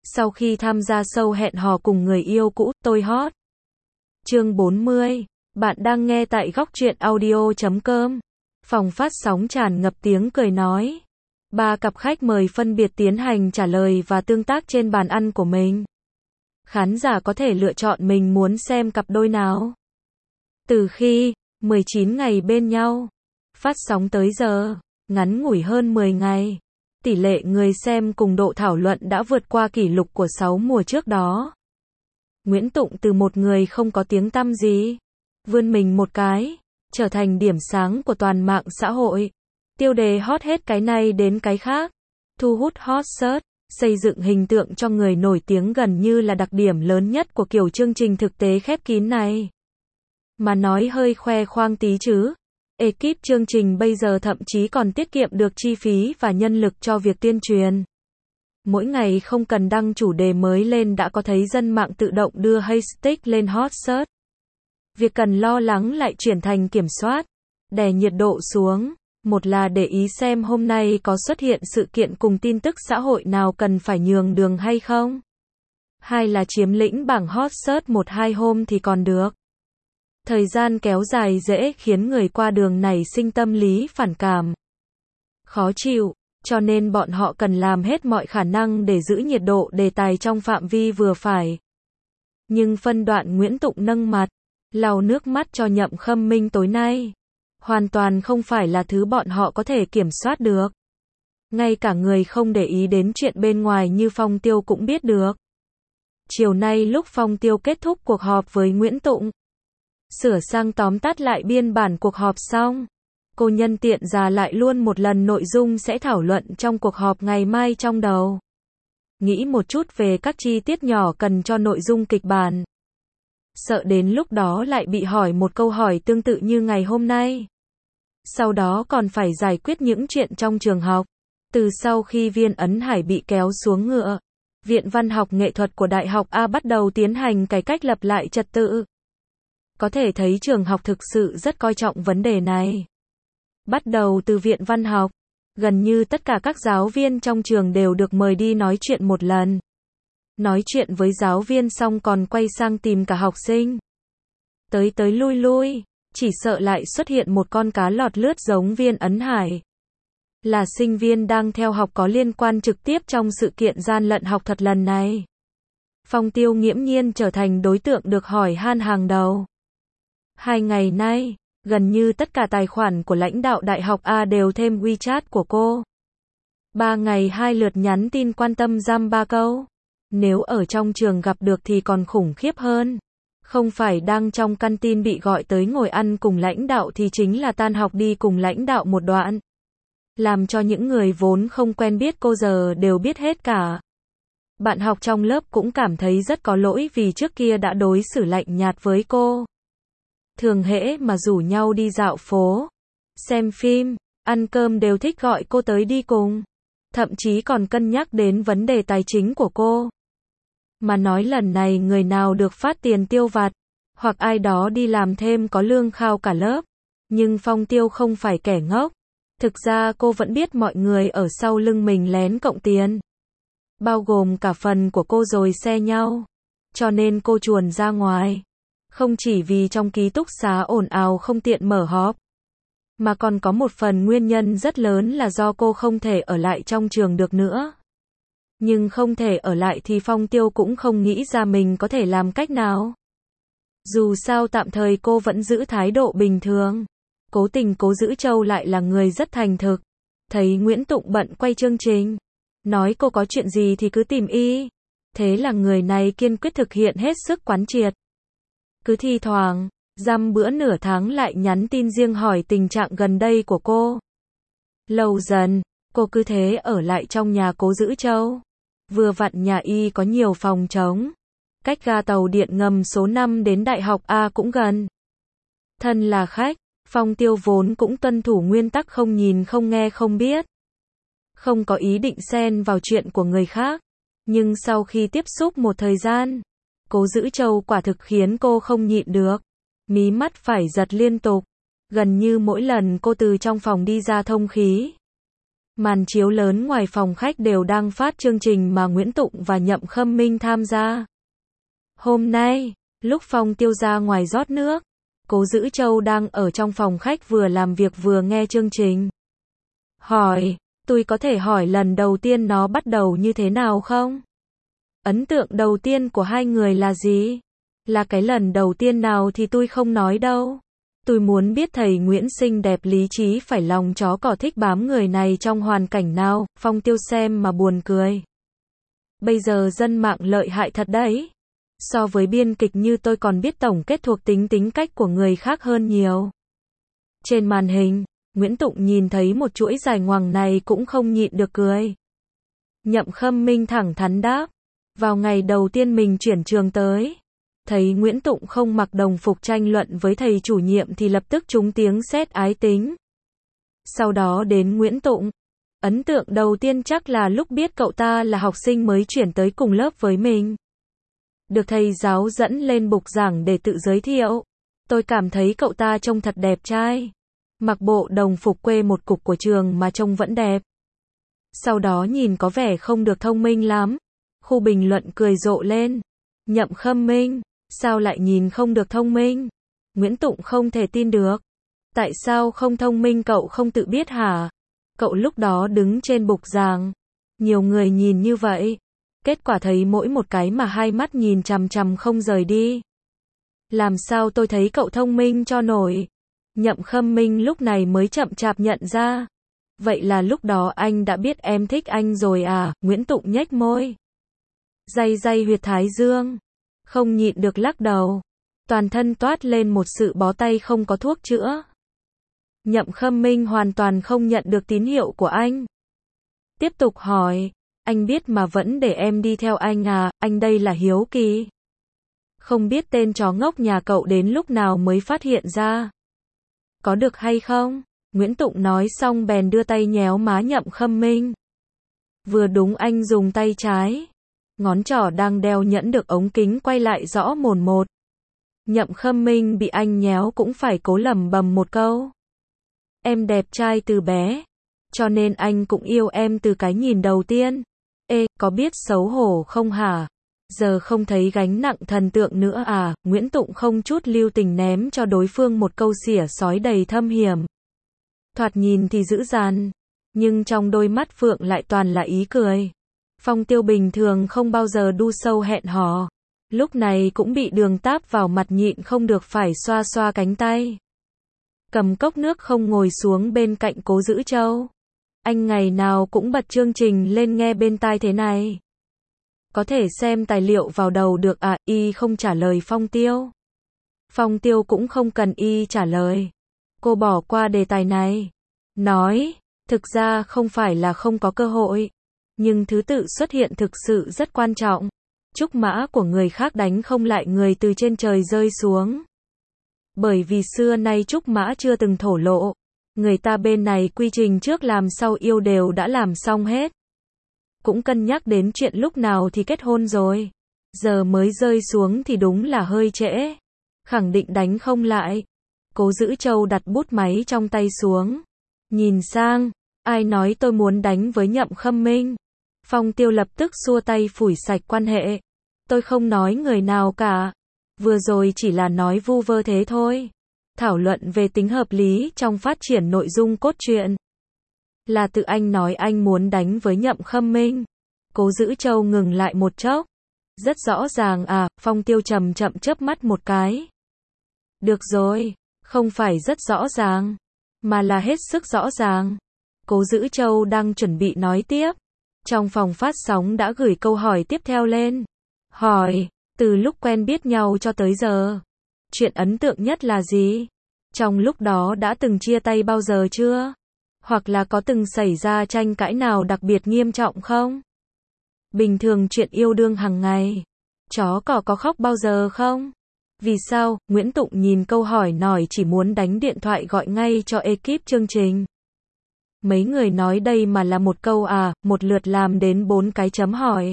Sau khi tham gia show hẹn hò cùng người yêu cũ, tôi hot. Chương 40. Bạn đang nghe tại góc truyện audio.com. Phòng phát sóng tràn ngập tiếng cười nói. Ba cặp khách mời phân biệt tiến hành trả lời và tương tác trên bàn ăn của mình. Khán giả có thể lựa chọn mình muốn xem cặp đôi nào. Từ khi 19 ngày bên nhau, phát sóng tới giờ, ngắn ngủi hơn 10 ngày, tỷ lệ người xem cùng độ thảo luận đã vượt qua kỷ lục của 6 mùa trước đó. Nguyễn Tụng từ một người không có tiếng tăm gì, vươn mình một cái, trở thành điểm sáng của toàn mạng xã hội. Tiêu đề hot hết cái này đến cái khác, thu hút hot search, xây dựng hình tượng cho người nổi tiếng gần như là đặc điểm lớn nhất của kiểu chương trình thực tế khép kín này. Mà nói hơi khoe khoang tí chứ, ekip chương trình bây giờ thậm chí còn tiết kiệm được chi phí và nhân lực cho việc tuyên truyền. Mỗi ngày không cần đăng chủ đề mới lên đã có thấy dân mạng tự động đưa hashtag lên hot search. Việc cần lo lắng lại chuyển thành kiểm soát, đè nhiệt độ xuống. Một là để ý xem hôm nay có xuất hiện sự kiện cùng tin tức xã hội nào cần phải nhường đường hay không. Hai là chiếm lĩnh bảng hot search 1-2 hôm thì còn được. Thời gian kéo dài dễ khiến người qua đường nảy sinh tâm lý phản cảm, khó chịu, cho nên bọn họ cần làm hết mọi khả năng để giữ nhiệt độ đề tài trong phạm vi vừa phải. Nhưng phân đoạn Nguyễn Tụng nâng mặt, lau nước mắt cho Nhậm Khâm Minh tối nay, hoàn toàn không phải là thứ bọn họ có thể kiểm soát được. Ngay cả người không để ý đến chuyện bên ngoài như Phong Tiêu cũng biết được. Chiều nay lúc Phong Tiêu kết thúc cuộc họp với Nguyễn Tụng, sửa sang tóm tắt lại biên bản cuộc họp xong, cô nhân tiện ra lại luôn một lần nội dung sẽ thảo luận trong cuộc họp ngày mai trong đầu. Nghĩ một chút về các chi tiết nhỏ cần cho nội dung kịch bản. Sợ đến lúc đó lại bị hỏi một câu hỏi tương tự như ngày hôm nay. Sau đó còn phải giải quyết những chuyện trong trường học. Từ sau khi Viên Ấn Hải bị kéo xuống ngựa, Viện Văn học Nghệ thuật của Đại học A bắt đầu tiến hành cải cách lập lại trật tự. Có thể thấy trường học thực sự rất coi trọng vấn đề này. Bắt đầu từ Viện Văn học, gần như tất cả các giáo viên trong trường đều được mời đi nói chuyện một lần. Nói chuyện với giáo viên xong còn quay sang tìm cả học sinh. Tới lui lui, chỉ sợ lại xuất hiện một con cá lọt lướt giống Viên Ấn Hải. Là sinh viên đang theo học có liên quan trực tiếp trong sự kiện gian lận học thuật lần này. Phong Tiêu nghiễm nhiên trở thành đối tượng được hỏi han hàng đầu. 2 ngày nay, gần như tất cả tài khoản của lãnh đạo Đại học A đều thêm WeChat của cô. 3 ngày 2 lượt nhắn tin quan tâm dăm 3 câu. Nếu ở trong trường gặp được thì còn khủng khiếp hơn. Không phải đang trong căn tin bị gọi tới ngồi ăn cùng lãnh đạo thì chính là tan học đi cùng lãnh đạo một đoạn. Làm cho những người vốn không quen biết cô giờ đều biết hết cả. Bạn học trong lớp cũng cảm thấy rất có lỗi vì trước kia đã đối xử lạnh nhạt với cô. Thường hễ mà rủ nhau đi dạo phố, xem phim, ăn cơm đều thích gọi cô tới đi cùng. Thậm chí còn cân nhắc đến vấn đề tài chính của cô. Mà nói lần này người nào được phát tiền tiêu vặt, hoặc ai đó đi làm thêm có lương khao cả lớp. Nhưng Phong Tiêu không phải kẻ ngốc. Thực ra cô vẫn biết mọi người ở sau lưng mình lén cộng tiền. Bao gồm cả phần của cô rồi xe nhau. Cho nên cô chuồn ra ngoài. Không chỉ vì trong ký túc xá ồn ào không tiện mở họp, mà còn có một phần nguyên nhân rất lớn là do cô không thể ở lại trong trường được nữa. Nhưng không thể ở lại thì Phong Tiêu cũng không nghĩ ra mình có thể làm cách nào. Dù sao tạm thời cô vẫn giữ thái độ bình thường. Cố tình Cố Dữ Châu lại là người rất thành thực. Thấy Nguyễn Tụng bận quay chương trình, nói cô có chuyện gì thì cứ tìm y. Thế là người này kiên quyết thực hiện hết sức quán triệt. Cứ thi thoảng, dăm bữa nửa tháng lại nhắn tin riêng hỏi tình trạng gần đây của cô. Lâu dần, cô cứ thế ở lại trong nhà Cố Dữ Châu. Vừa vặn nhà y có nhiều phòng trống. Cách ga tàu điện ngầm số 5 đến Đại học A cũng gần. Thân là khách, Phong Tiêu vốn cũng tuân thủ nguyên tắc không nhìn không nghe không biết. Không có ý định xen vào chuyện của người khác. Nhưng sau khi tiếp xúc một thời gian, Cố Dữ Châu quả thực khiến cô không nhịn được. Mí mắt phải giật liên tục. Gần như mỗi lần cô từ trong phòng đi ra thông khí. Màn chiếu lớn ngoài phòng khách đều đang phát chương trình mà Nguyễn Tụng và Nhậm Khâm Minh tham gia. Hôm nay, lúc Phong Tiêu ra ngoài rót nước, Cố Dữ Châu đang ở trong phòng khách vừa làm việc vừa nghe chương trình. Hỏi, tôi có thể hỏi lần đầu tiên nó bắt đầu như thế nào không? Ấn tượng đầu tiên của hai người là gì? Là cái lần đầu tiên nào thì tôi không nói đâu. Tôi muốn biết thầy Nguyễn xinh đẹp lý trí phải lòng chó cỏ thích bám người này trong hoàn cảnh nào. Phong Tiêu xem mà buồn cười. Bây giờ dân mạng lợi hại thật đấy. So với biên kịch như tôi còn biết tổng kết thuộc tính cách của người khác hơn nhiều. Trên màn hình, Nguyễn Tụng nhìn thấy một chuỗi dài ngoằng này cũng không nhịn được cười. Nhậm Khâm Minh thẳng thắn đáp. Vào ngày đầu tiên mình chuyển trường tới, thấy Nguyễn Tụng không mặc đồng phục tranh luận với thầy chủ nhiệm thì lập tức trúng tiếng sét ái tính. Sau đó đến Nguyễn Tụng. Ấn tượng đầu tiên chắc là lúc biết cậu ta là học sinh mới chuyển tới cùng lớp với mình. Được thầy giáo dẫn lên bục giảng để tự giới thiệu. Tôi cảm thấy cậu ta trông thật đẹp trai. Mặc bộ đồng phục quê một cục của trường mà trông vẫn đẹp. Sau đó nhìn có vẻ không được thông minh lắm. Khu bình luận cười rộ lên. Nhậm Khâm Minh, sao lại nhìn không được thông minh? Nguyễn Tụng không thể tin được. Tại sao không thông minh cậu không tự biết hả? Cậu lúc đó đứng trên bục giảng. Nhiều người nhìn như vậy. Kết quả thấy mỗi một cái mà hai mắt nhìn chằm chằm không rời đi. Làm sao tôi thấy cậu thông minh cho nổi? Nhậm Khâm Minh lúc này mới chậm chạp nhận ra. Vậy là lúc đó anh đã biết em thích anh rồi à? Nguyễn Tụng nhếch môi. Day huyệt thái dương. Không nhịn được lắc đầu. Toàn thân toát lên một sự bó tay không có thuốc chữa. Nhậm Khâm Minh hoàn toàn không nhận được tín hiệu của anh. Tiếp tục hỏi. Anh biết mà vẫn để em đi theo anh à? Anh đây là hiếu kỳ. Không biết tên chó ngốc nhà cậu đến lúc nào mới phát hiện ra. Có được hay không? Nguyễn Tụng nói xong bèn đưa tay nhéo má Nhậm Khâm Minh. Vừa đúng anh dùng tay trái. Ngón trỏ đang đeo nhẫn được ống kính quay lại rõ mồn một. Nhậm Khâm Minh bị anh nhéo cũng phải cố lẩm bẩm một câu. Em đẹp trai từ bé. Cho nên anh cũng yêu em từ cái nhìn đầu tiên. Ê, có biết xấu hổ không hả? Giờ không thấy gánh nặng thần tượng nữa à? Nguyễn Tụng không chút lưu tình ném cho đối phương một câu xỉa xói đầy thâm hiểm. Thoạt nhìn thì dữ dằn, nhưng trong đôi mắt Phượng lại toàn là ý cười. Phong Tiêu bình thường không bao giờ đu sâu hẹn hò. Lúc này cũng bị đường táp vào mặt nhịn không được phải xoa xoa cánh tay. Cầm cốc nước không ngồi xuống bên cạnh Cố Dữ Châu. Anh ngày nào cũng bật chương trình lên nghe bên tai thế này. Có thể xem tài liệu vào đầu được à? Y không trả lời Phong Tiêu. Phong Tiêu cũng không cần y trả lời. Cô bỏ qua đề tài này. Nói, thực ra không phải là không có cơ hội. Nhưng thứ tự xuất hiện thực sự rất quan trọng. Trúc mã của người khác đánh không lại người từ trên trời rơi xuống. Bởi vì xưa nay trúc mã chưa từng thổ lộ. Người ta bên này quy trình trước làm sau yêu đều đã làm xong hết. Cũng cân nhắc đến chuyện lúc nào thì kết hôn rồi. Giờ mới rơi xuống thì đúng là hơi trễ. Khẳng định đánh không lại. Cố Dữ Châu đặt bút máy trong tay xuống. Nhìn sang. Ai nói tôi muốn đánh với Nhậm Khâm Minh? Phong Tiêu lập tức xua tay phủi sạch quan hệ. Tôi không nói người nào cả. Vừa rồi chỉ là nói vu vơ thế thôi. Thảo luận về tính hợp lý trong phát triển nội dung cốt truyện. Là tự anh nói anh muốn đánh với Nhậm Khâm Minh. Cố Dữ Châu ngừng lại một chốc. Rất rõ ràng à? Phong Tiêu chậm chớp mắt một cái. Được rồi, không phải rất rõ ràng, mà là hết sức rõ ràng. Cố Dữ Châu đang chuẩn bị nói tiếp. Trong phòng phát sóng đã gửi câu hỏi tiếp theo lên. Hỏi, từ lúc quen biết nhau cho tới giờ, chuyện ấn tượng nhất là gì? Trong lúc đó đã từng chia tay bao giờ chưa? Hoặc là có từng xảy ra tranh cãi nào đặc biệt nghiêm trọng không? Bình thường chuyện yêu đương hàng ngày. Chó cỏ có khóc bao giờ không? Vì sao? Nguyễn Tụng nhìn câu hỏi nổi chỉ muốn đánh điện thoại gọi ngay cho ekip chương trình. Mấy người nói đây mà là một câu à, một lượt làm đến 4 cái chấm hỏi.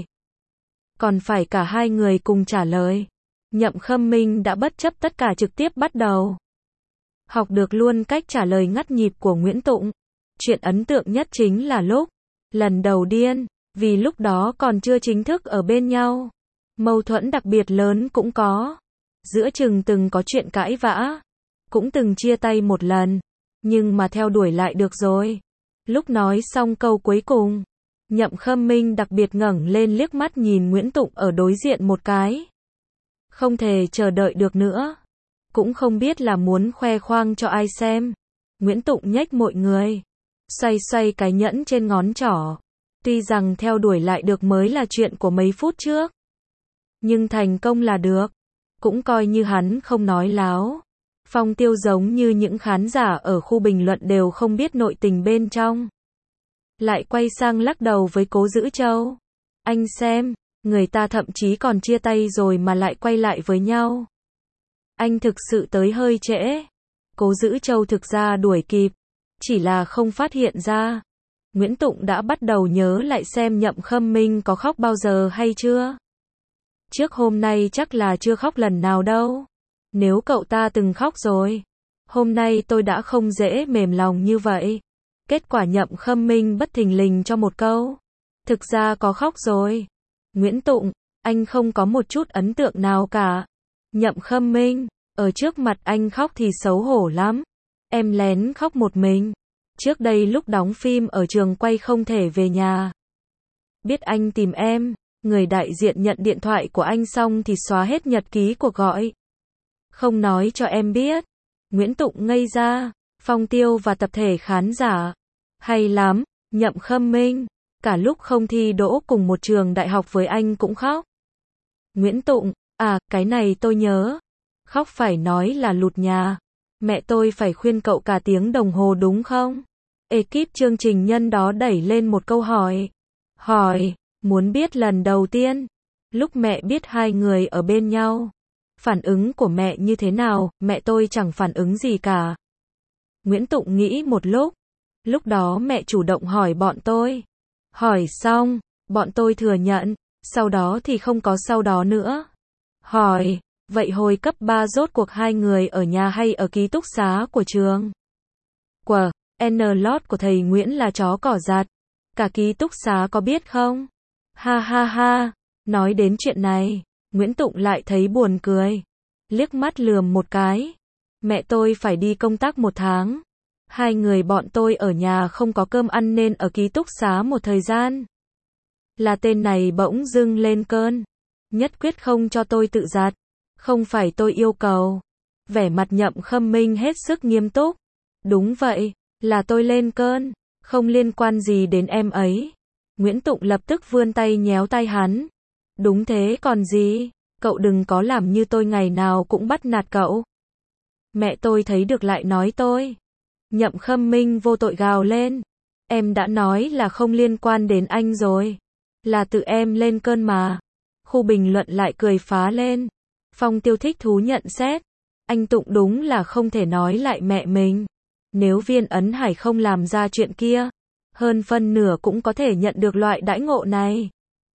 Còn phải cả hai người cùng trả lời. Nhậm Khâm Minh đã bất chấp tất cả trực tiếp bắt đầu. Học được luôn cách trả lời ngắt nhịp của Nguyễn Tụng. Chuyện ấn tượng nhất chính là lúc lần đầu điên, vì lúc đó còn chưa chính thức ở bên nhau. Mâu thuẫn đặc biệt lớn cũng có. Giữa chừng từng có chuyện cãi vã, cũng từng chia tay một lần, nhưng mà theo đuổi lại được rồi. Lúc nói xong câu cuối cùng, Nhậm Khâm Minh đặc biệt ngẩng lên liếc mắt nhìn Nguyễn Tụng ở đối diện một cái. Không thể chờ đợi được nữa. Cũng không biết là muốn khoe khoang cho ai xem. Nguyễn Tụng nhếch môi người, xoay xoay cái nhẫn trên ngón trỏ. Tuy rằng theo đuổi lại được mới là chuyện của mấy phút trước, nhưng thành công là được. Cũng coi như hắn không nói láo. Phong Tiêu giống như những khán giả ở khu bình luận đều không biết nội tình bên trong. Lại quay sang lắc đầu với Cố Dữ Châu. Anh xem, người ta thậm chí còn chia tay rồi mà lại quay lại với nhau. Anh thực sự tới hơi trễ. Cố Dữ Châu thực ra đuổi kịp, chỉ là không phát hiện ra. Nguyễn Tụng đã bắt đầu nhớ lại xem Nhậm Khâm Minh có khóc bao giờ hay chưa. Trước hôm nay chắc là chưa khóc lần nào đâu. Nếu cậu ta từng khóc rồi, hôm nay tôi đã không dễ mềm lòng như vậy. Kết quả Nhậm Khâm Minh bất thình lình cho một câu. Thực ra có khóc rồi. Nguyễn Tụng, anh không có một chút ấn tượng nào cả. Nhậm Khâm Minh, ở trước mặt anh khóc thì xấu hổ lắm. Em lén khóc một mình. Trước đây lúc đóng phim ở trường quay không thể về nhà. Biết anh tìm em, người đại diện nhận điện thoại của anh xong thì xóa hết nhật ký cuộc gọi. Không nói cho em biết. Nguyễn Tụng ngây ra. Phong Tiêu và tập thể khán giả. Hay lắm, Nhậm Khâm Minh. Cả lúc không thi đỗ cùng một trường đại học với anh cũng khóc. Nguyễn Tụng, à, cái này tôi nhớ. Khóc phải nói là lụt nhà. Mẹ tôi phải khuyên cậu cả tiếng đồng hồ đúng không? Ekip chương trình nhân đó đẩy lên một câu hỏi. Hỏi, muốn biết lần đầu tiên, lúc mẹ biết hai người ở bên nhau, phản ứng của mẹ như thế nào? Mẹ tôi chẳng phản ứng gì cả. Nguyễn Tụng nghĩ một lúc đó mẹ chủ động hỏi bọn tôi. Hỏi xong, bọn tôi thừa nhận, sau đó thì không có sau đó nữa. Hỏi, vậy hồi cấp 3 rốt cuộc hai người ở nhà hay ở ký túc xá của trường? Quờ, N-Lót của thầy Nguyễn là chó cỏ giặt. Cả ký túc xá có biết không? Ha ha ha, nói đến chuyện này, Nguyễn Tụng lại thấy buồn cười. Liếc mắt lườm một cái. Mẹ tôi phải đi công tác 1 tháng. Hai người bọn tôi ở nhà không có cơm ăn nên ở ký túc xá một thời gian. Là tên này bỗng dưng lên cơn. Nhất quyết không cho tôi tự giặt. Không phải tôi yêu cầu. Vẻ mặt Nhậm Khâm Minh hết sức nghiêm túc. Đúng vậy, là tôi lên cơn. Không liên quan gì đến em ấy. Nguyễn Tụng lập tức vươn tay nhéo tay hắn. Đúng thế còn gì, cậu đừng có làm như tôi ngày nào cũng bắt nạt cậu. Mẹ tôi thấy được lại nói tôi. Nhậm Khâm Minh vô tội gào lên. Em đã nói là không liên quan đến anh rồi. Là tự em lên cơn mà. Khu bình luận lại cười phá lên. Phong Tiêu thích thú nhận xét. Anh Tụng đúng là không thể nói lại mẹ mình. Nếu Viên Ấn Hải không làm ra chuyện kia, hơn phân nửa cũng có thể nhận được loại đãi ngộ này.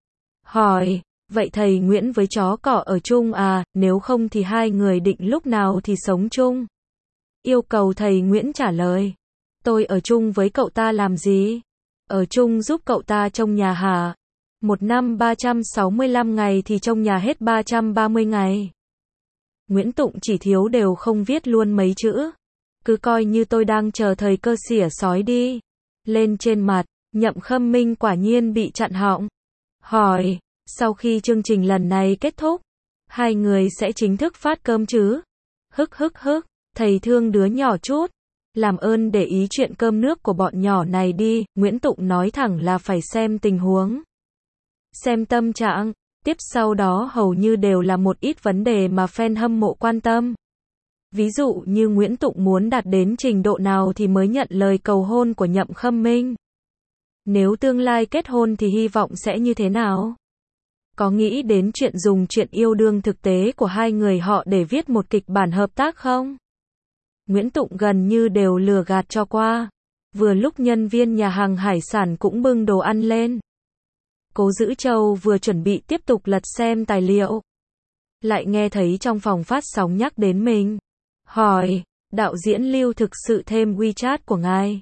Hỏi, vậy thầy Nguyễn với chó cỏ ở chung à, nếu không thì hai người định lúc nào thì sống chung? Yêu cầu thầy Nguyễn trả lời. Tôi ở chung với cậu ta làm gì? Ở chung giúp cậu ta trông nhà hả? Một năm 365 ngày thì trông nhà hết 330 ngày. Nguyễn Tụng chỉ thiếu đều không viết luôn mấy chữ. Cứ coi như tôi đang chờ thời cơ xỉa sói đi. Lên trên mặt, Nhậm Khâm Minh quả nhiên bị chặn họng. Hỏi, sau khi chương trình lần này kết thúc, hai người sẽ chính thức phát cơm chứ? Hức, thầy thương đứa nhỏ chút. Làm ơn để ý chuyện cơm nước của bọn nhỏ này đi. Nguyễn Tụng nói thẳng là phải xem tình huống. Xem tâm trạng. Tiếp sau đó hầu như đều là một ít vấn đề mà fan hâm mộ quan tâm. Ví dụ như Nguyễn Tụng muốn đạt đến trình độ nào thì mới nhận lời cầu hôn của Nhậm Khâm Minh. Nếu tương lai kết hôn thì hy vọng sẽ như thế nào? Có nghĩ đến chuyện dùng chuyện yêu đương thực tế của hai người họ để viết một kịch bản hợp tác không? Nguyễn Tụng gần như đều lừa gạt cho qua. Vừa lúc nhân viên nhà hàng hải sản cũng bưng đồ ăn lên. Cố Dữ Châu vừa chuẩn bị tiếp tục lật xem tài liệu. Lại nghe thấy trong phòng phát sóng nhắc đến mình. Hỏi, đạo diễn Lưu thực sự thêm WeChat của ngài?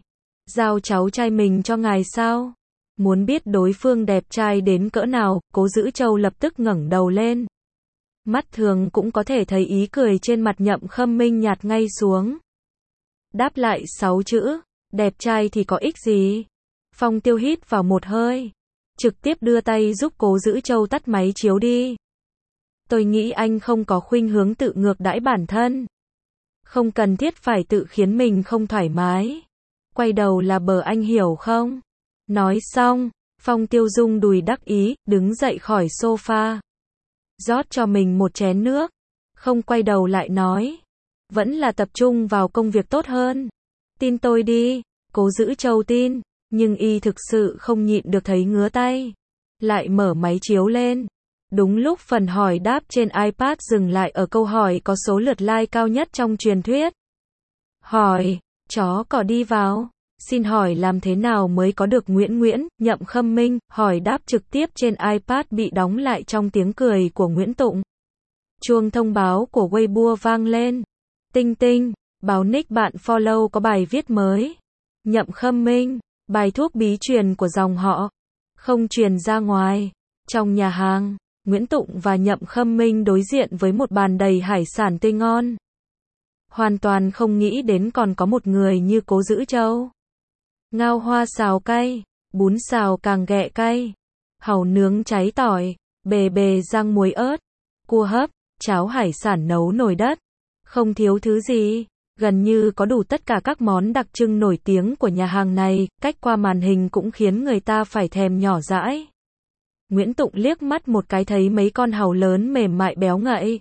Giao cháu trai mình cho ngài sao? Muốn biết đối phương đẹp trai đến cỡ nào, Cố Dữ Châu lập tức ngẩng đầu lên. Mắt thường cũng có thể thấy ý cười trên mặt Nhậm Khâm Minh nhạt ngay xuống. Đáp lại 6 chữ, đẹp trai thì có ích gì? Phong Tiêu hít vào một hơi, trực tiếp đưa tay giúp Cố Dữ Châu tắt máy chiếu đi. Tôi nghĩ anh không có khuynh hướng tự ngược đãi bản thân. Không cần thiết phải tự khiến mình không thoải mái. Quay đầu là bờ, anh hiểu không? Nói xong, Phong Tiêu rung đùi đắc ý, đứng dậy khỏi sofa. Rót cho mình một chén nước. Không quay đầu lại nói. Vẫn là tập trung vào công việc tốt hơn. Tin tôi đi. Cố Dữ Châu tin. Nhưng y thực sự không nhịn được thấy ngứa tay. Lại mở máy chiếu lên. Đúng lúc phần hỏi đáp trên iPad dừng lại ở câu hỏi có số lượt like cao nhất trong truyền thuyết. Hỏi, chó cỏ đi vào. Xin hỏi làm thế nào mới có được Nguyễn Nhậm Khâm Minh, hỏi đáp trực tiếp trên iPad bị đóng lại trong tiếng cười của Nguyễn Tụng. Chuông thông báo của Weibo vang lên. Tinh tinh, báo nick bạn follow có bài viết mới. Nhậm Khâm Minh, bài thuốc bí truyền của dòng họ. Không truyền ra ngoài. Trong nhà hàng, Nguyễn Tụng và Nhậm Khâm Minh đối diện với một bàn đầy hải sản tươi ngon. Hoàn toàn không nghĩ đến còn có một người như Cố Dữ Châu. Ngao hoa xào cay, bún xào càng ghẹ cay, hàu nướng cháy tỏi, bề bề rang muối ớt, cua hấp, cháo hải sản nấu nồi đất. Không thiếu thứ gì, gần như có đủ tất cả các món đặc trưng nổi tiếng của nhà hàng này, cách qua màn hình cũng khiến người ta phải thèm nhỏ dãi. Nguyễn Tụng liếc mắt một cái thấy mấy con hàu lớn mềm mại béo ngậy.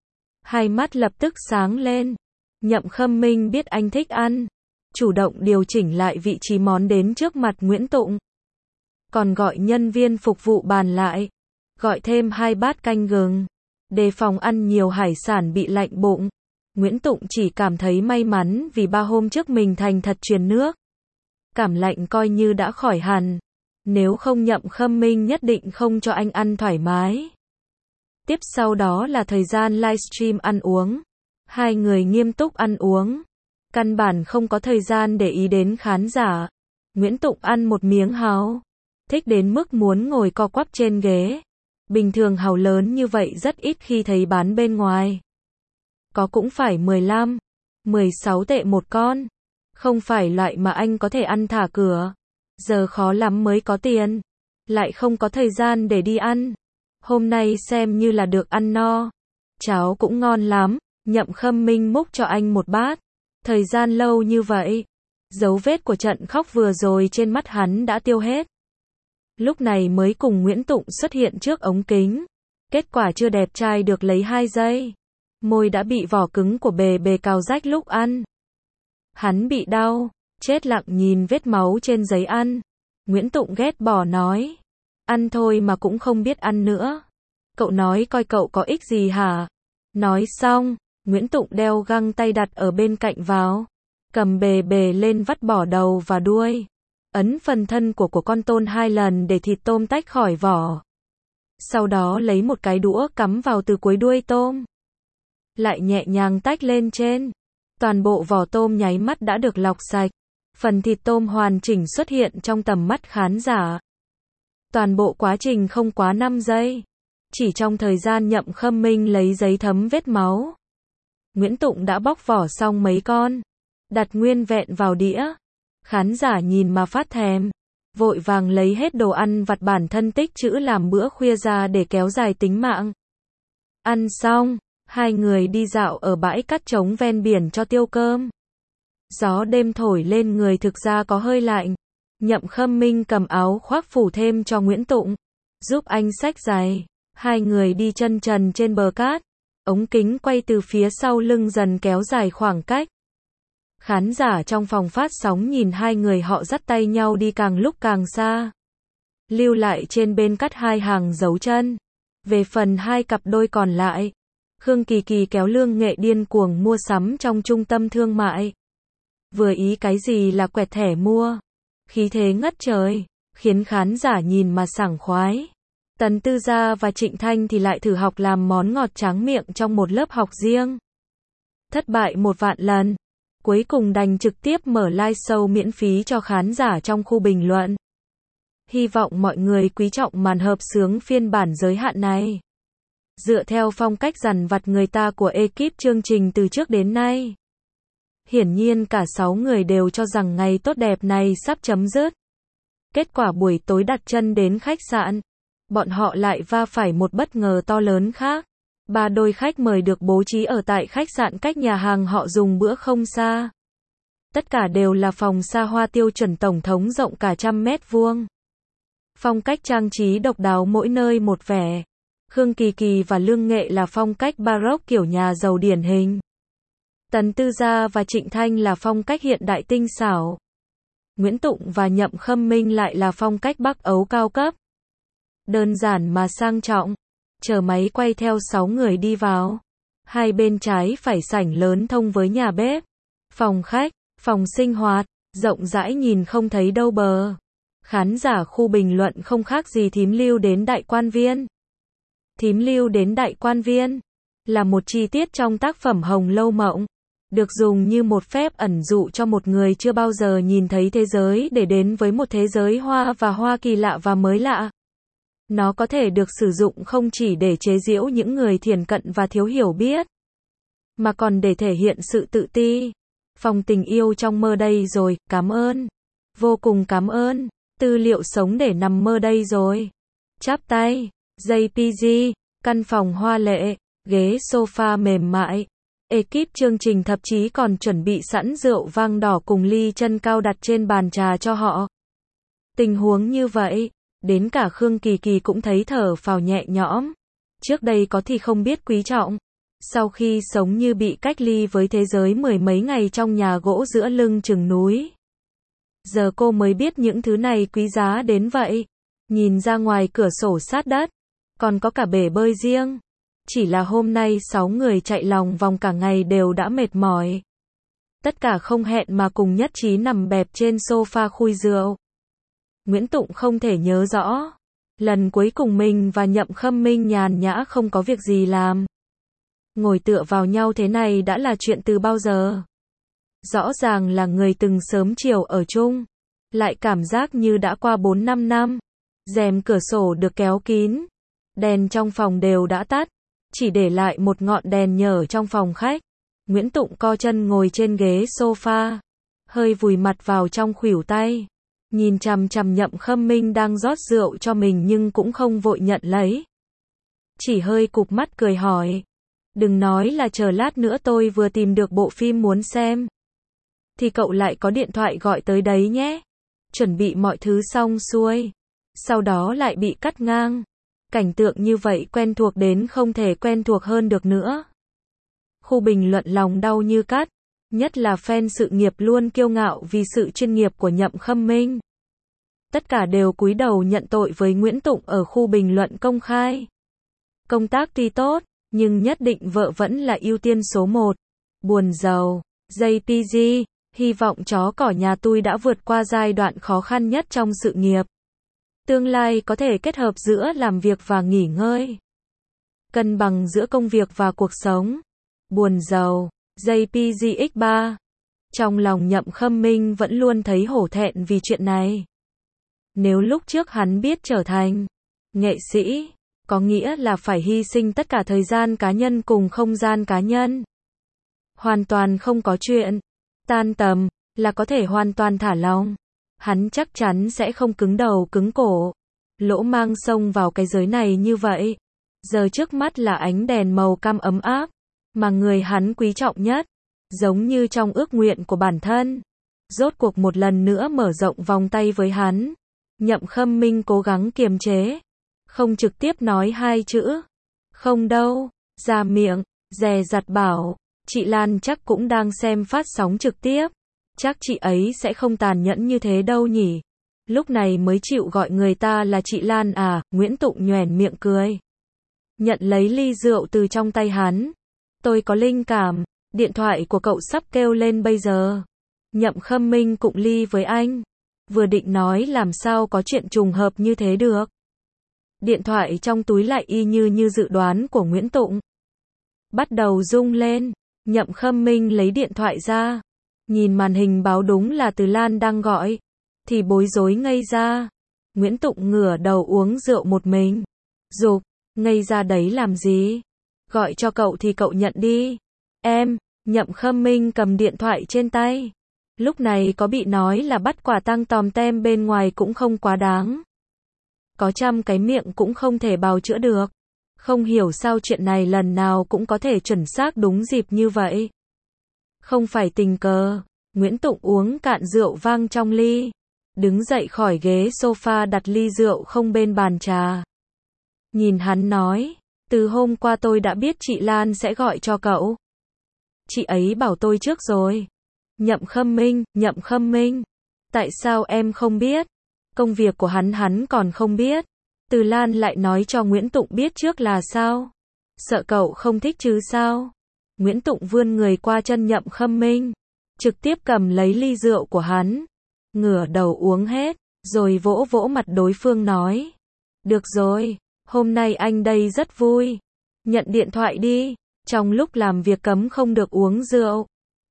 Hai mắt lập tức sáng lên. Nhậm Khâm Minh biết anh thích ăn. Chủ động điều chỉnh lại vị trí món đến trước mặt Nguyễn Tụng. Còn gọi nhân viên phục vụ bàn lại. Gọi thêm 2 bát canh gừng. Đề phòng ăn nhiều hải sản bị lạnh bụng. Nguyễn Tụng chỉ cảm thấy may mắn vì 3 hôm trước mình thành thật truyền nước. Cảm lạnh coi như đã khỏi hẳn. Nếu không Nhậm Khâm Minh nhất định không cho anh ăn thoải mái. Tiếp sau đó là thời gian livestream ăn uống. Hai người nghiêm túc ăn uống. Căn bản không có thời gian để ý đến khán giả. Nguyễn Tụng ăn một miếng hàu. Thích đến mức muốn ngồi co quắp trên ghế. Bình thường hàu lớn như vậy rất ít khi thấy bán bên ngoài. Có cũng phải 15, 16 tệ một con. Không phải loại mà anh có thể ăn thả cửa. Giờ khó lắm mới có tiền. Lại không có thời gian để đi ăn. Hôm nay xem như là được ăn no. Cháo cũng ngon lắm. Nhậm Khâm Minh múc cho anh một bát. Thời gian lâu như vậy. Dấu vết của trận khóc vừa rồi trên mắt hắn đã tiêu hết. Lúc này mới cùng Nguyễn Tụng xuất hiện trước ống kính. Kết quả chưa đẹp trai được lấy 2 giây. Môi đã bị vỏ cứng của bề bề cào rách lúc ăn. Hắn bị đau. Chết lặng nhìn vết máu trên giấy ăn. Nguyễn Tụng ghét bỏ nói. Ăn thôi mà cũng không biết ăn nữa. Cậu nói coi cậu có ích gì hả? Nói xong, Nguyễn Tụng đeo găng tay đặt ở bên cạnh vào. Cầm bề bề lên vắt bỏ đầu và đuôi. Ấn phần thân của con tôm 2 lần để thịt tôm tách khỏi vỏ. Sau đó lấy một cái đũa cắm vào từ cuối đuôi tôm. Lại nhẹ nhàng tách lên trên. Toàn bộ vỏ tôm nháy mắt đã được lọc sạch. Phần thịt tôm hoàn chỉnh xuất hiện trong tầm mắt khán giả. Toàn bộ quá trình không quá 5 giây. Chỉ trong thời gian Nhậm Khâm Minh lấy giấy thấm vết máu. Nguyễn Tụng đã bóc vỏ xong mấy con. Đặt nguyên vẹn vào đĩa. Khán giả nhìn mà phát thèm. Vội vàng lấy hết đồ ăn vặt bản thân tích trữ làm bữa khuya ra để kéo dài tính mạng. Ăn xong, hai người đi dạo ở bãi cát trống ven biển cho tiêu cơm. Gió đêm thổi lên người thực ra có hơi lạnh. Nhậm Khâm Minh cầm áo khoác phủ thêm cho Nguyễn Tụng. Giúp anh xách giày. Hai người đi chân trần trên bờ cát. Ống kính quay từ phía sau lưng dần kéo dài khoảng cách. Khán giả trong phòng phát sóng nhìn hai người họ dắt tay nhau đi càng lúc càng xa. Lưu lại trên bên cát 2 hàng dấu chân. Về phần 2 cặp đôi còn lại, Khương Kỳ Kỳ kéo Lương Nghệ điên cuồng mua sắm trong trung tâm thương mại. Vừa ý cái gì là quẹt thẻ mua. Khí thế ngất trời, khiến khán giả nhìn mà sảng khoái. Tần Tư Gia và Trịnh Thanh thì lại thử học làm món ngọt tráng miệng trong một lớp học riêng. Thất bại 1 vạn lần. Cuối cùng đành trực tiếp mở live show miễn phí cho khán giả trong khu bình luận. Hy vọng mọi người quý trọng màn hợp xướng phiên bản giới hạn này. Dựa theo phong cách dằn vặt người ta của ekip chương trình từ trước đến nay. Hiển nhiên cả 6 người đều cho rằng ngày tốt đẹp này sắp chấm dứt. Kết quả buổi tối đặt chân đến khách sạn, bọn họ lại va phải một bất ngờ to lớn khác. 3 đôi khách mời được bố trí ở tại khách sạn cách nhà hàng họ dùng bữa không xa. Tất cả đều là phòng xa hoa tiêu chuẩn tổng thống rộng cả 100 mét vuông. Phong cách trang trí độc đáo mỗi nơi một vẻ. Khương Kỳ Kỳ và Lương Nghệ là phong cách baroque kiểu nhà giàu điển hình. Tần Tư Gia và Trịnh Thanh là phong cách hiện đại tinh xảo. Nguyễn Tụng và Nhậm Khâm Minh lại là phong cách Bắc Âu cao cấp. Đơn giản mà sang trọng. Chờ máy quay theo 6 người đi vào. Hai bên trái phải sảnh lớn thông với nhà bếp, phòng khách, phòng sinh hoạt, rộng rãi nhìn không thấy đâu bờ. Khán giả khu bình luận không khác gì thím lưu đến Đại Quan Viên. Thím lưu đến Đại Quan Viên là một chi tiết trong tác phẩm Hồng Lâu Mộng, được dùng như một phép ẩn dụ cho một người chưa bao giờ nhìn thấy thế giới để đến với một thế giới hoa kỳ lạ và mới lạ. Nó có thể được sử dụng không chỉ để chế giễu những người thiển cận và thiếu hiểu biết, mà còn để thể hiện sự tự ti. Phòng tình yêu trong mơ đây rồi, cảm ơn. Vô cùng cảm ơn. Tư liệu sống để nằm mơ đây rồi. Chắp tay. JPG. Căn phòng hoa lệ. Ghế sofa mềm mại. Ekip chương trình thậm chí còn chuẩn bị sẵn rượu vang đỏ cùng ly chân cao đặt trên bàn trà cho họ. Tình huống như vậy, đến cả Khương Kỳ Kỳ cũng thấy thở phào nhẹ nhõm. Trước đây có thì không biết quý trọng. Sau khi sống như bị cách ly với thế giới 10 mấy ngày trong nhà gỗ giữa lưng chừng núi. Giờ cô mới biết những thứ này quý giá đến vậy. Nhìn ra ngoài cửa sổ sát đất, còn có cả bể bơi riêng. Chỉ là hôm nay 6 người chạy lòng vòng cả ngày đều đã mệt mỏi. Tất cả không hẹn mà cùng nhất trí nằm bẹp trên sofa khui rượu. Nguyễn Tụng không thể nhớ rõ. Lần cuối cùng mình và Nhậm Khâm Minh nhàn nhã không có việc gì làm. Ngồi tựa vào nhau thế này đã là chuyện từ bao giờ. Rõ ràng là người từng sớm chiều ở chung. Lại cảm giác như đã qua 4-5 năm. Rèm cửa sổ được kéo kín. Đèn trong phòng đều đã tắt. Chỉ để lại một ngọn đèn nhở trong phòng khách. Nguyễn Tụng co chân ngồi trên ghế sofa. Hơi vùi mặt vào trong khuỷu tay. Nhìn chằm chằm Nhậm Khâm Minh đang rót rượu cho mình nhưng cũng không vội nhận lấy. Chỉ hơi cụp mắt cười hỏi. Đừng nói là chờ lát nữa tôi vừa tìm được bộ phim muốn xem. Thì cậu lại có điện thoại gọi tới đấy nhé. Chuẩn bị mọi thứ xong xuôi. Sau đó lại bị cắt ngang. Cảnh tượng như vậy quen thuộc đến không thể quen thuộc hơn được nữa. Khu bình luận lòng đau như cắt. Nhất là fan sự nghiệp luôn kiêu ngạo vì sự chuyên nghiệp của Nhậm Khâm Minh. Tất cả đều cúi đầu nhận tội với Nguyễn Tụng ở khu bình luận công khai. Công tác tuy tốt, nhưng nhất định vợ vẫn là ưu tiên số 1. Buồn rầu. JPG, hy vọng chó cỏ nhà tôi đã vượt qua giai đoạn khó khăn nhất trong sự nghiệp. Tương lai có thể kết hợp giữa làm việc và nghỉ ngơi. Cân bằng giữa công việc và cuộc sống. Buồn rầu. JPG-X3. Trong lòng Nhậm Khâm Minh vẫn luôn thấy hổ thẹn vì chuyện này. Nếu lúc trước hắn biết trở thành nghệ sĩ, có nghĩa là phải hy sinh tất cả thời gian cá nhân cùng không gian cá nhân. Hoàn toàn không có chuyện tan tầm, là có thể hoàn toàn thả lỏng. Hắn chắc chắn sẽ không cứng đầu cứng cổ, lỗ mang xông vào cái giới này như vậy. Giờ trước mắt là ánh đèn màu cam ấm áp, mà người hắn quý trọng nhất, giống như trong ước nguyện của bản thân. Rốt cuộc một lần nữa mở rộng vòng tay với hắn. Nhậm Khâm Minh cố gắng kiềm chế, không trực tiếp nói hai chữ. Không đâu, ra miệng, dè dặt bảo, chị Lan chắc cũng đang xem phát sóng trực tiếp. Chắc chị ấy sẽ không tàn nhẫn như thế đâu nhỉ. Lúc này mới chịu gọi người ta là chị Lan à, Nguyễn Tụng nhoẻn miệng cười. Nhận lấy ly rượu từ trong tay hắn. Tôi có linh cảm, điện thoại của cậu sắp kêu lên bây giờ. Nhậm Khâm Minh cụng ly với anh. Vừa định nói làm sao có chuyện trùng hợp như thế được. Điện thoại trong túi lại y như dự đoán của Nguyễn Tụng. Bắt đầu rung lên. Nhậm Khâm Minh lấy điện thoại ra. Nhìn màn hình báo đúng là Từ Lan đang gọi, thì bối rối ngây ra. Nguyễn Tụng ngửa đầu uống rượu một mình. Dục, ngây ra đấy làm gì? Gọi cho cậu thì cậu nhận đi. Em, Nhậm Khâm Minh cầm điện thoại trên tay. Lúc này có bị nói là bắt quả tang tòm tem bên ngoài cũng không quá đáng. Có trăm cái miệng cũng không thể bào chữa được. Không hiểu sao chuyện này lần nào cũng có thể chuẩn xác đúng dịp như vậy. Không phải tình cờ. Nguyễn Tụng uống cạn rượu vang trong ly. Đứng dậy khỏi ghế sofa đặt ly rượu không bên bàn trà. Nhìn hắn nói, từ hôm qua tôi đã biết chị Lan sẽ gọi cho cậu. Chị ấy bảo tôi trước rồi. Nhậm Khâm Minh. Tại sao em không biết? Công việc của hắn còn không biết. Từ Lan lại nói cho Nguyễn Tụng biết trước là sao? Sợ cậu không thích chứ sao? Nguyễn Tụng vươn người qua chân Nhậm Khâm Minh, trực tiếp cầm lấy ly rượu của hắn, ngửa đầu uống hết, rồi vỗ vỗ mặt đối phương nói. Được rồi, hôm nay anh đây rất vui. Nhận điện thoại đi, trong lúc làm việc cấm không được uống rượu.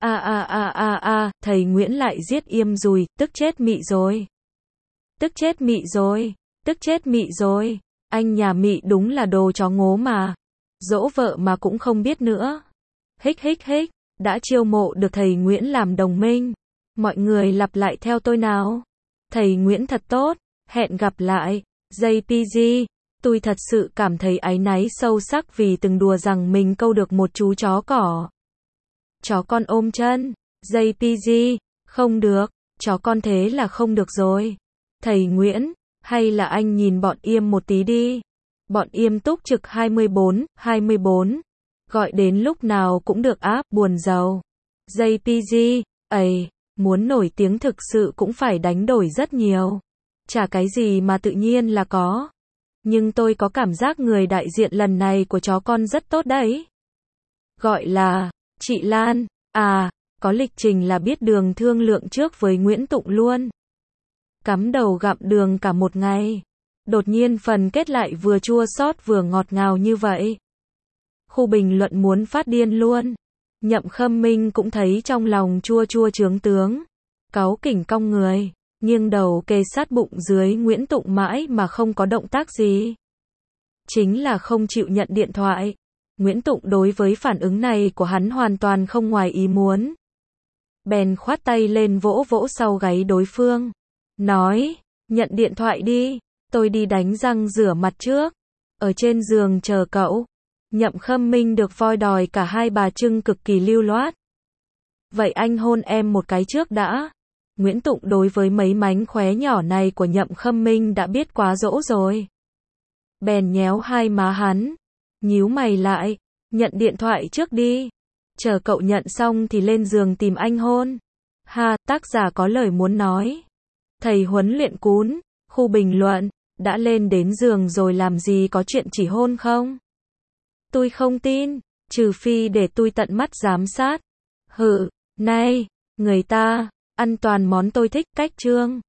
Thầy Nguyễn lại giết im rùi, tức chết mị rồi. Tức chết mị rồi, tức chết mị rồi. Anh nhà mị đúng là đồ chó ngố mà. Dỗ vợ mà cũng không biết nữa. Hích, đã chiêu mộ được thầy Nguyễn làm đồng minh. Mọi người lặp lại theo tôi nào. Thầy Nguyễn thật tốt, hẹn gặp lại. JPG, tôi thật sự cảm thấy áy náy sâu sắc vì từng đùa rằng mình câu được một chú chó cỏ. Chó con ôm chân. JPG, không được, chó con thế là không được rồi. Thầy Nguyễn, hay là anh nhìn bọn Yêm một tí đi. Bọn Yêm túc trực 24, gọi đến lúc nào cũng được áp, buồn giàu. JPG, muốn nổi tiếng thực sự cũng phải đánh đổi rất nhiều. Chả cái gì mà tự nhiên là có. Nhưng tôi có cảm giác người đại diện lần này của chó con rất tốt đấy. Gọi là, chị Lan, có lịch trình là biết đường thương lượng trước với Nguyễn Tụng luôn. Cắm đầu gặm đường cả một ngày. Đột nhiên phần kết lại vừa chua xót vừa ngọt ngào như vậy. Khu bình luận muốn phát điên luôn. Nhậm Khâm Minh cũng thấy trong lòng chua chua chướng tướng. Cáu kỉnh cong người, nghiêng đầu kề sát bụng dưới Nguyễn Tụng mãi mà không có động tác gì. Chính là không chịu nhận điện thoại. Nguyễn Tụng đối với phản ứng này của hắn hoàn toàn không ngoài ý muốn. Bèn khoát tay lên vỗ vỗ sau gáy đối phương. Nói, nhận điện thoại đi, tôi đi đánh răng rửa mặt trước. Ở trên giường chờ cậu. Nhậm Khâm Minh được voi đòi cả hai bà trưng cực kỳ lưu loát. Vậy anh hôn em một cái trước đã. Nguyễn Tụng đối với mấy mánh khóe nhỏ này của Nhậm Khâm Minh đã biết quá dỗ rồi. Bèn nhéo hai má hắn. Nhíu mày lại. Nhận điện thoại trước đi. Chờ cậu nhận xong thì lên giường tìm anh hôn. Tác giả có lời muốn nói. Thầy huấn luyện cún. Khu bình luận. Đã lên đến giường rồi làm gì có chuyện chỉ hôn không? Tôi không tin. Trừ phi để tôi tận mắt giám sát. Này, người ta, ăn toàn món tôi thích, cách chương.